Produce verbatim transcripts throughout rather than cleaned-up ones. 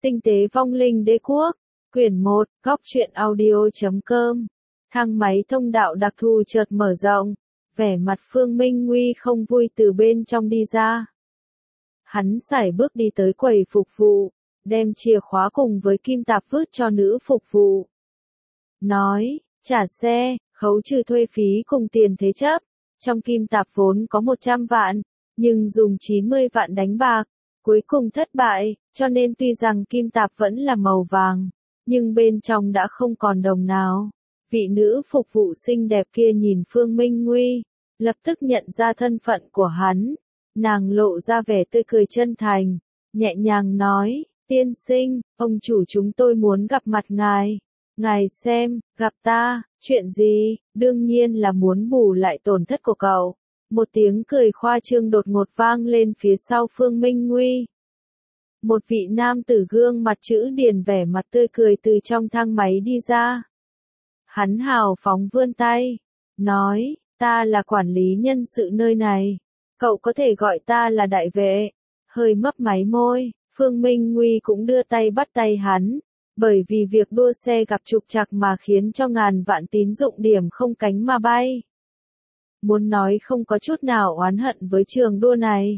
Tinh tế vong linh đế quốc, quyển một, góc truyện audio.com. Thang máy thông đạo đặc thù chợt mở rộng, vẻ mặt Phương Minh Nguy không vui từ bên trong đi ra. Hắn sải bước đi tới quầy phục vụ, đem chìa khóa cùng với kim tạp vứt cho nữ phục vụ. Nói, trả xe, khấu trừ thuê phí cùng tiền thế chấp. Trong kim tạp vốn có một trăm vạn, nhưng dùng chín mươi vạn đánh bạc, cuối cùng thất bại, cho nên tuy rằng kim tạp vẫn là màu vàng, nhưng bên trong đã không còn đồng nào. Vị nữ phục vụ xinh đẹp kia nhìn Phương Minh Nguy, lập tức nhận ra thân phận của hắn. Nàng lộ ra vẻ tươi cười chân thành, nhẹ nhàng nói, tiên sinh, ông chủ chúng tôi muốn gặp mặt ngài. Ngài xem, gặp ta, chuyện gì, đương nhiên là muốn bù lại tổn thất của cậu. Một tiếng cười khoa trương đột ngột vang lên phía sau Phương Minh Nguy. Một vị nam tử gương mặt chữ điển vẻ mặt tươi cười từ trong thang máy đi ra. Hắn hào phóng vươn tay, nói, ta là quản lý nhân sự nơi này, cậu có thể gọi ta là đại vệ. Hơi mấp máy môi, Phương Minh Nguy cũng đưa tay bắt tay hắn, bởi vì việc đua xe gặp trục trặc mà khiến cho ngàn vạn tín dụng điểm không cánh mà bay. Muốn nói không có chút nào oán hận với trường đua này.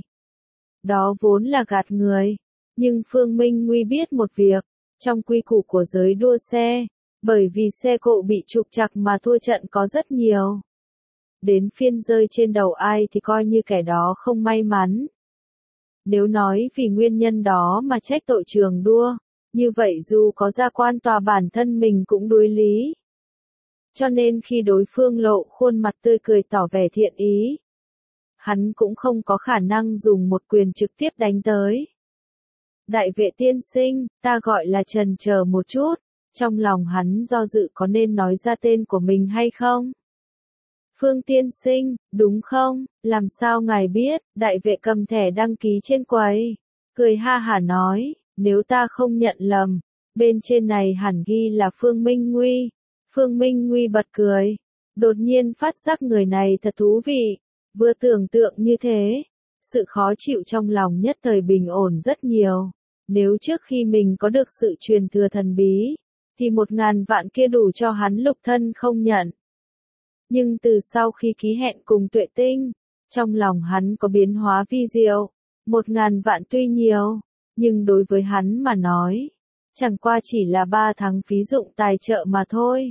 Đó vốn là gạt người, nhưng Phương Minh Nguy biết một việc, trong quy củ của giới đua xe, bởi vì xe cộ bị trục trặc mà thua trận có rất nhiều. Đến phiên rơi trên đầu ai thì coi như kẻ đó không may mắn. Nếu nói vì nguyên nhân đó mà trách tội trường đua, như vậy dù có ra quan tòa bản thân mình cũng đối lý. Cho nên khi đối phương lộ khuôn mặt tươi cười tỏ vẻ thiện ý, hắn cũng không có khả năng dùng một quyền trực tiếp đánh tới. Đại vệ tiên sinh, ta gọi là chần chờ một chút, trong lòng hắn do dự có nên nói ra tên của mình hay không. Phương tiên sinh, đúng không, làm sao ngài biết, đại vệ cầm thẻ đăng ký trên quầy, cười ha hả nói, nếu ta không nhận lầm, bên trên này hẳn ghi là Phương Minh Nguy. Phương Minh Nguy bật cười, đột nhiên phát giác người này thật thú vị, vừa tưởng tượng như thế, sự khó chịu trong lòng nhất thời bình ổn rất nhiều. Nếu trước khi mình có được sự truyền thừa thần bí, thì một ngàn vạn kia đủ cho hắn lục thân không nhận. Nhưng từ sau khi ký hẹn cùng Tuệ Tinh, trong lòng hắn có biến hóa vi diệu, một ngàn vạn tuy nhiều, nhưng đối với hắn mà nói, chẳng qua chỉ là ba tháng phí dụng tài trợ mà thôi.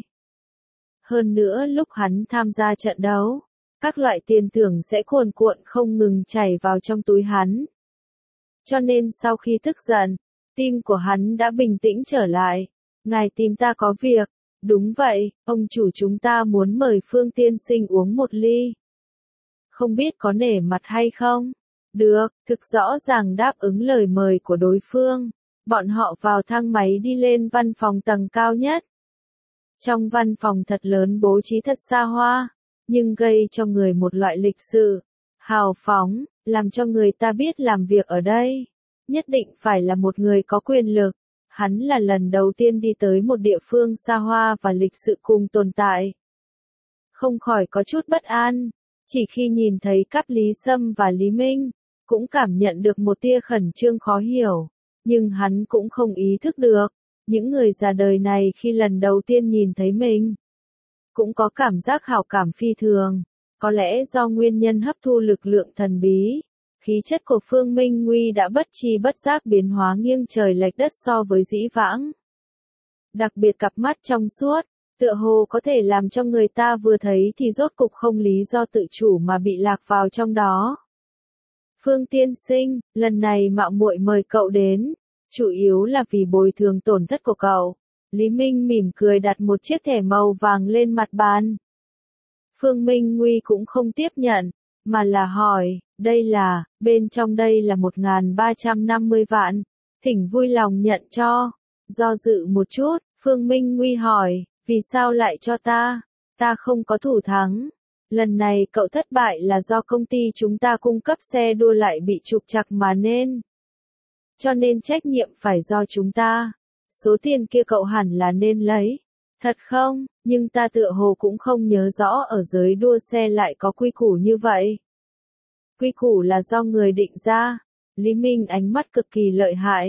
Hơn nữa lúc hắn tham gia trận đấu, các loại tiền thưởng sẽ cuồn cuộn không ngừng chảy vào trong túi hắn. Cho nên sau khi tức giận, tim của hắn đã bình tĩnh trở lại. Ngài tìm ta có việc. Đúng vậy, ông chủ chúng ta muốn mời Phương tiên sinh uống một ly. Không biết có nể mặt hay không? Được, thực rõ ràng đáp ứng lời mời của đối phương. Bọn họ vào thang máy đi lên văn phòng tầng cao nhất. Trong văn phòng thật lớn bố trí thật xa hoa, nhưng gây cho người một loại lịch sự, hào phóng, làm cho người ta biết làm việc ở đây. Nhất định phải là một người có quyền lực. Hắn là lần đầu tiên đi tới một địa phương xa hoa và lịch sự cùng tồn tại. Không khỏi có chút bất an, chỉ khi nhìn thấy Cáp Lý Sâm và Lý Minh, cũng cảm nhận được một tia khẩn trương khó hiểu, nhưng hắn cũng không ý thức được, những người già đời này khi lần đầu tiên nhìn thấy mình, cũng có cảm giác hảo cảm phi thường, có lẽ do nguyên nhân hấp thu lực lượng thần bí. Khí chất của Phương Minh Nguy đã bất chi bất giác biến hóa nghiêng trời lệch đất so với dĩ vãng. Đặc biệt cặp mắt trong suốt, tựa hồ có thể làm cho người ta vừa thấy thì rốt cục không lý do tự chủ mà bị lạc vào trong đó. Phương tiên sinh, lần này mạo muội mời cậu đến, chủ yếu là vì bồi thường tổn thất của cậu. Lý Minh mỉm cười đặt một chiếc thẻ màu vàng lên mặt bàn. Phương Minh Nguy cũng không tiếp nhận, mà là hỏi, đây là, bên trong đây là một nghìn ba trăm năm mươi vạn, thỉnh vui lòng nhận cho. Do dự một chút, Phương Minh Nguy hỏi, vì sao lại cho ta? Ta không có thủ thắng. Lần này cậu thất bại là do công ty chúng ta cung cấp xe đua lại bị trục trặc mà nên. Cho nên trách nhiệm phải do chúng ta. Số tiền kia cậu hẳn là nên lấy. Thật không, nhưng ta tựa hồ cũng không nhớ rõ ở giới đua xe lại có quy củ như vậy. Quy củ là do người định ra. Lý Minh ánh mắt cực kỳ lợi hại,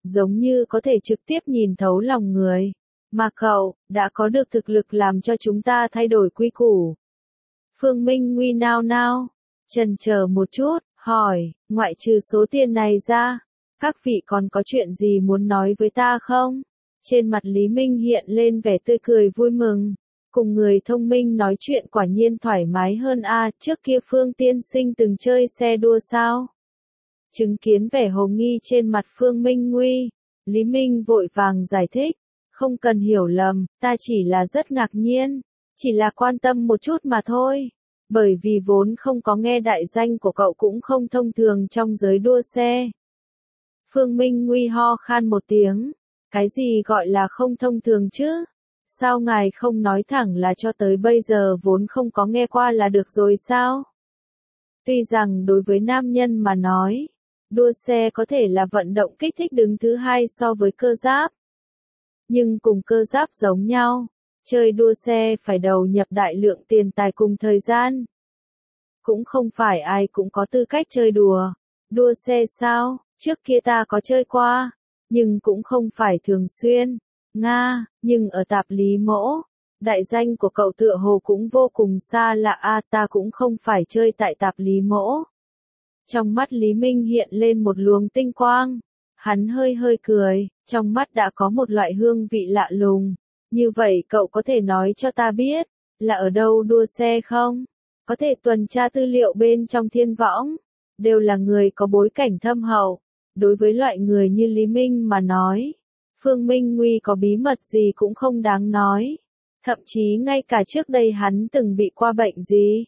giống như có thể trực tiếp nhìn thấu lòng người. Mà cậu, đã có được thực lực làm cho chúng ta thay đổi quy củ. Phương Minh Nguy nao nao, chần chờ một chút, hỏi, ngoại trừ số tiền này ra, các vị còn có chuyện gì muốn nói với ta không? Trên mặt Lý Minh hiện lên vẻ tươi cười vui mừng. Cùng người thông minh nói chuyện quả nhiên thoải mái hơn a, trước kia Phương tiên sinh từng chơi xe đua sao? Chứng kiến vẻ hồ nghi trên mặt Phương Minh Nguy, Lý Minh vội vàng giải thích, không cần hiểu lầm, ta chỉ là rất ngạc nhiên, chỉ là quan tâm một chút mà thôi, bởi vì vốn không có nghe đại danh của cậu cũng không thông thường trong giới đua xe. Phương Minh Nguy ho khan một tiếng, cái gì gọi là không thông thường chứ? Sao ngài không nói thẳng là cho tới bây giờ vốn không có nghe qua là được rồi sao? Tuy rằng đối với nam nhân mà nói, đua xe có thể là vận động kích thích đứng thứ hai so với cơ giáp. Nhưng cùng cơ giáp giống nhau, chơi đua xe phải đầu nhập đại lượng tiền tài cùng thời gian. Cũng không phải ai cũng có tư cách chơi đùa. Đua xe sao? Trước kia ta có chơi qua, nhưng cũng không phải thường xuyên. Nga, nhưng ở tạp lý mỗ, đại danh của cậu tựa hồ cũng vô cùng xa lạ a, ta cũng không phải chơi tại tạp lý mỗ. Trong mắt Lý Minh hiện lên một luồng tinh quang, hắn hơi hơi cười, trong mắt đã có một loại hương vị lạ lùng. Như vậy cậu có thể nói cho ta biết, là ở đâu đua xe không? Có thể tuần tra tư liệu bên trong thiên võng, đều là người có bối cảnh thâm hậu. Đối với loại người như Lý Minh mà nói, Phương Minh Nguy có bí mật gì cũng không đáng nói. Thậm chí ngay cả trước đây hắn từng bị qua bệnh gì,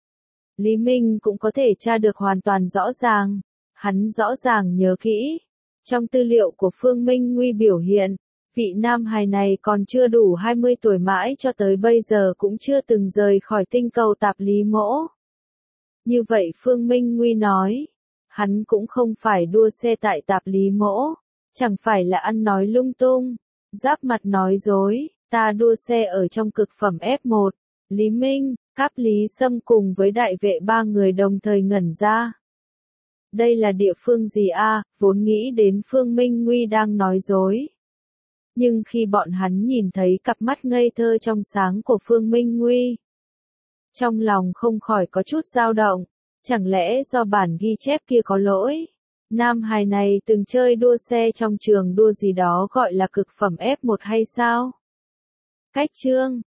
Lý Minh cũng có thể tra được hoàn toàn rõ ràng. Hắn rõ ràng nhớ kỹ. Trong tư liệu của Phương Minh Nguy biểu hiện, vị nam hài này còn chưa đủ hai mươi tuổi mãi cho tới bây giờ cũng chưa từng rời khỏi tinh cầu tạp lý mỗ. Như vậy Phương Minh Nguy nói, hắn cũng không phải đua xe tại tạp lý mỗ, chẳng phải là ăn nói lung tung, giáp mặt nói dối, ta đua xe ở trong cực phẩm ép một. Lý Minh, Cáp Lý Sâm cùng với đại vệ ba người đồng thời ngẩn ra. Đây là địa phương gì a? Vốn nghĩ đến Phương Minh Nguy đang nói dối. Nhưng khi bọn hắn nhìn thấy cặp mắt ngây thơ trong sáng của Phương Minh Nguy, trong lòng không khỏi có chút dao động, chẳng lẽ do bản ghi chép kia có lỗi? Nam hài này từng chơi đua xe trong trường đua gì đó gọi là cực phẩm ép một hay sao? Cách chương